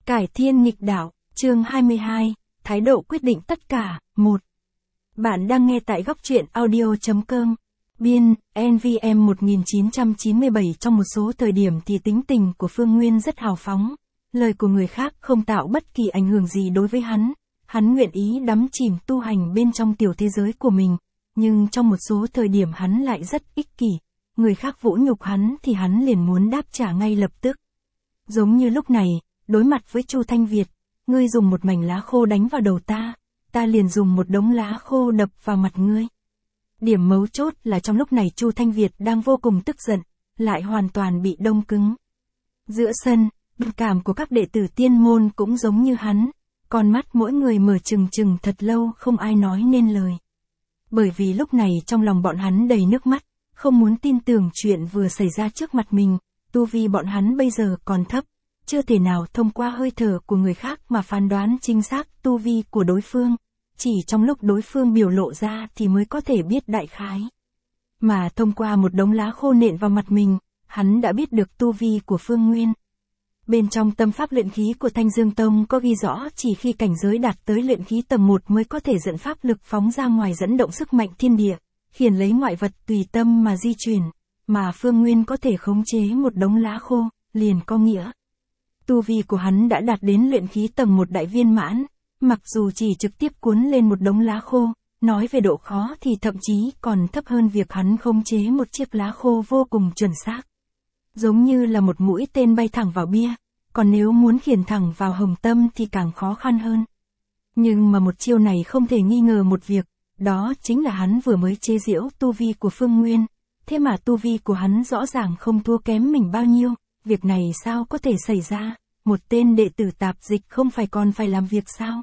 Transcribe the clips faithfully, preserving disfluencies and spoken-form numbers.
Cải thiên nghịch đạo, chương hai mươi hai, thái độ quyết định tất cả, một. Bạn đang nghe tại góc truyện audio.com. Biên, en vê em một nghìn chín trăm chín mươi bảy. Trong một số thời điểm thì tính tình của Phương Nguyên rất hào phóng, lời của người khác không tạo bất kỳ ảnh hưởng gì đối với hắn, hắn nguyện ý đắm chìm tu hành bên trong tiểu thế giới của mình, nhưng trong một số thời điểm hắn lại rất ích kỷ, người khác vũ nhục hắn thì hắn liền muốn đáp trả ngay lập tức. Giống như lúc này, đối mặt với Chu Thanh Việt, ngươi dùng một mảnh lá khô đánh vào đầu ta, ta liền dùng một đống lá khô đập vào mặt ngươi. Điểm mấu chốt là trong lúc này Chu Thanh Việt đang vô cùng tức giận, lại hoàn toàn bị đông cứng. Giữa sân, tình cảm của các đệ tử tiên môn cũng giống như hắn, con mắt mỗi người mở trừng trừng thật lâu không ai nói nên lời. Bởi vì lúc này trong lòng bọn hắn đầy nước mắt, không muốn tin tưởng chuyện vừa xảy ra trước mặt mình, tu vi bọn hắn bây giờ còn thấp, chưa thể nào thông qua hơi thở của người khác mà phán đoán chính xác tu vi của đối phương, chỉ trong lúc đối phương biểu lộ ra thì mới có thể biết đại khái. Mà thông qua một đống lá khô nện vào mặt mình, hắn đã biết được tu vi của Phương Nguyên. Bên trong tâm pháp luyện khí của Thanh Dương Tông có ghi rõ chỉ khi cảnh giới đạt tới luyện khí tầng một mới có thể dẫn pháp lực phóng ra ngoài dẫn động sức mạnh thiên địa, khiển lấy ngoại vật tùy tâm mà di chuyển, mà Phương Nguyên có thể khống chế một đống lá khô, liền có nghĩa tu vi của hắn đã đạt đến luyện khí tầng một đại viên mãn, mặc dù chỉ trực tiếp cuốn lên một đống lá khô, nói về độ khó thì thậm chí còn thấp hơn việc hắn khống chế một chiếc lá khô vô cùng chuẩn xác. Giống như là một mũi tên bay thẳng vào bia, còn nếu muốn khiển thẳng vào hồng tâm thì càng khó khăn hơn. Nhưng mà một chiêu này không thể nghi ngờ một việc, đó chính là hắn vừa mới chế giễu tu vi của Phương Nguyên, thế mà tu vi của hắn rõ ràng không thua kém mình bao nhiêu, việc này sao có thể xảy ra, một tên đệ tử tạp dịch không phải còn phải làm việc sao?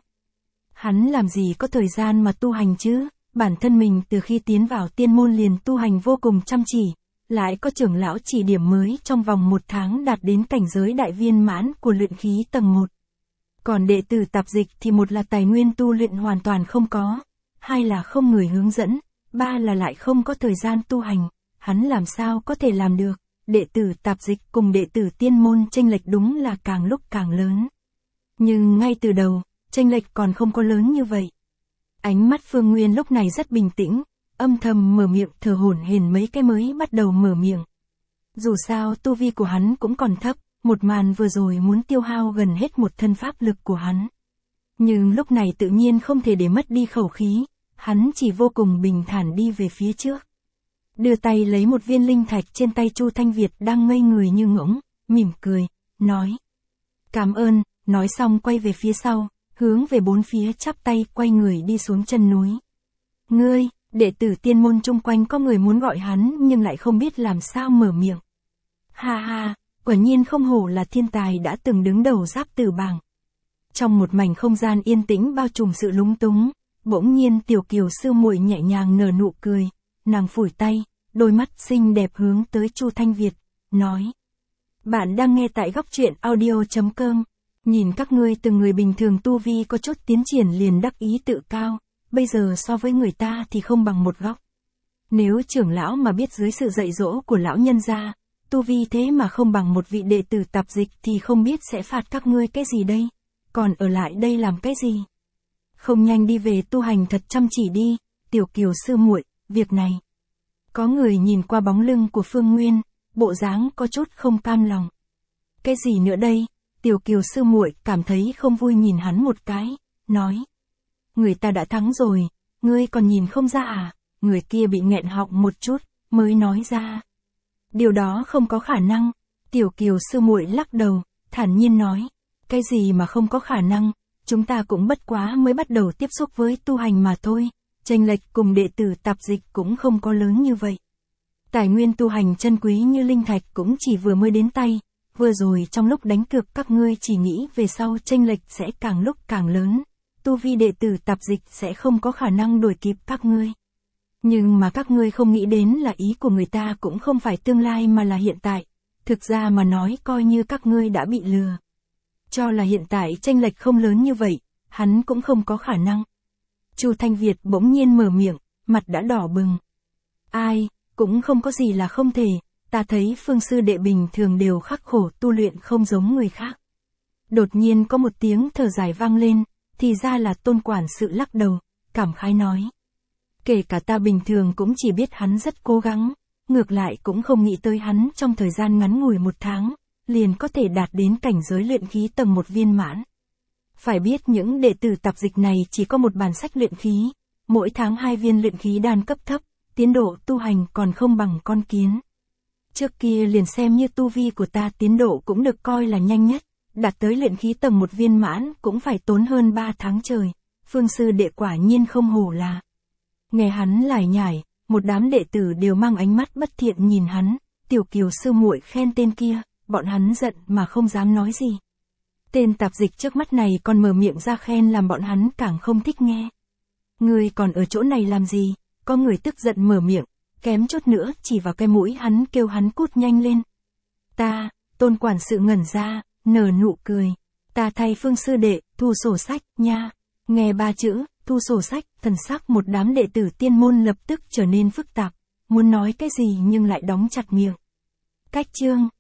Hắn làm gì có thời gian mà tu hành chứ, bản thân mình từ khi tiến vào tiên môn liền tu hành vô cùng chăm chỉ, lại có trưởng lão chỉ điểm mới trong vòng một tháng đạt đến cảnh giới đại viên mãn của luyện khí tầng một. Còn đệ tử tạp dịch thì một là tài nguyên tu luyện hoàn toàn không có, hai là không người hướng dẫn, ba là lại không có thời gian tu hành, hắn làm sao có thể làm được. Đệ tử tạp dịch cùng đệ tử tiên môn chênh lệch đúng là càng lúc càng lớn. Nhưng ngay từ đầu, chênh lệch còn không có lớn như vậy. Ánh mắt Phương Nguyên lúc này rất bình tĩnh, âm thầm mở miệng thở hổn hển mấy cái mới bắt đầu mở miệng. Dù sao tu vi của hắn cũng còn thấp, một màn vừa rồi muốn tiêu hao gần hết một thân pháp lực của hắn. Nhưng lúc này tự nhiên không thể để mất đi khẩu khí, hắn chỉ vô cùng bình thản đi về phía trước. Đưa tay lấy một viên linh thạch trên tay Chu Thanh Việt đang ngây người như ngỗng, mỉm cười, nói. Cảm ơn, nói xong quay về phía sau, hướng về bốn phía chắp tay quay người đi xuống chân núi. Ngươi, đệ tử tiên môn chung quanh có người muốn gọi hắn nhưng lại không biết làm sao mở miệng. Ha ha, quả nhiên không hổ là thiên tài đã từng đứng đầu giáp tử bảng. Trong một mảnh không gian yên tĩnh bao trùm sự lúng túng, bỗng nhiên Tiểu Kiều sư muội nhẹ nhàng nở nụ cười. Nàng phủi tay, đôi mắt xinh đẹp hướng tới Chu Thanh Việt, nói. Bạn đang nghe tại góc truyện audio.com. Nhìn các ngươi từng người bình thường tu vi có chút tiến triển liền đắc ý tự cao, bây giờ so với người ta thì không bằng một góc. Nếu trưởng lão mà biết dưới sự dạy dỗ của lão nhân gia, tu vi thế mà không bằng một vị đệ tử tạp dịch thì không biết sẽ phạt các ngươi cái gì đây, còn ở lại đây làm cái gì? Không nhanh đi về tu hành thật chăm chỉ đi, Tiểu Kiều sư muội. Việc này, có người nhìn qua bóng lưng của Phương Nguyên, bộ dáng có chút không cam lòng. Cái gì nữa đây? Tiểu Kiều sư muội cảm thấy không vui nhìn hắn một cái, nói. Người ta đã thắng rồi, ngươi còn nhìn không ra à? Người kia bị nghẹn họng một chút, mới nói ra. Điều đó không có khả năng. Tiểu Kiều sư muội lắc đầu, thản nhiên nói. Cái gì mà không có khả năng, chúng ta cũng bất quá mới bắt đầu tiếp xúc với tu hành mà thôi. Chênh lệch cùng đệ tử tạp dịch cũng không có lớn như vậy. Tài nguyên tu hành chân quý như linh thạch cũng chỉ vừa mới đến tay, vừa rồi trong lúc đánh cược các ngươi chỉ nghĩ về sau chênh lệch sẽ càng lúc càng lớn, tu vi đệ tử tạp dịch sẽ không có khả năng đuổi kịp các ngươi. Nhưng mà các ngươi không nghĩ đến là ý của người ta cũng không phải tương lai mà là hiện tại, thực ra mà nói coi như các ngươi đã bị lừa. Cho là hiện tại chênh lệch không lớn như vậy, hắn cũng không có khả năng. Chu Thanh Việt bỗng nhiên mở miệng, mặt đã đỏ bừng. Ai, cũng không có gì là không thể, ta thấy Phương sư đệ bình thường đều khắc khổ tu luyện không giống người khác. Đột nhiên có một tiếng thở dài vang lên, thì ra là Tôn quản sự lắc đầu, cảm khái nói. Kể cả ta bình thường cũng chỉ biết hắn rất cố gắng, ngược lại cũng không nghĩ tới hắn trong thời gian ngắn ngủi một tháng, liền có thể đạt đến cảnh giới luyện khí tầng một viên mãn. Phải biết những đệ tử tạp dịch này chỉ có một bản sách luyện khí, mỗi tháng hai viên luyện khí đan cấp thấp, tiến độ tu hành còn không bằng con kiến. Trước kia liền xem như tu vi của ta tiến độ cũng được coi là nhanh nhất, đạt tới luyện khí tầng một viên mãn cũng phải tốn hơn ba tháng trời, Phương sư đệ quả nhiên không hổ là. Nghe hắn lải nhải, một đám đệ tử đều mang ánh mắt bất thiện nhìn hắn, Tiểu Kiều sư muội khen tên kia, bọn hắn giận mà không dám nói gì. Tên tạp dịch trước mắt này còn mở miệng ra khen làm bọn hắn càng không thích nghe. Ngươi còn ở chỗ này làm gì? Có người tức giận mở miệng, kém chút nữa chỉ vào cái mũi hắn kêu hắn cút nhanh lên. Ta, Tôn quản sự ngẩn ra, nở nụ cười. Ta thay Phương sư đệ, thu sổ sách, nha. Nghe ba chữ, thu sổ sách, thần sắc một đám đệ tử tiên môn lập tức trở nên phức tạp, muốn nói cái gì nhưng lại đóng chặt miệng. Cách chương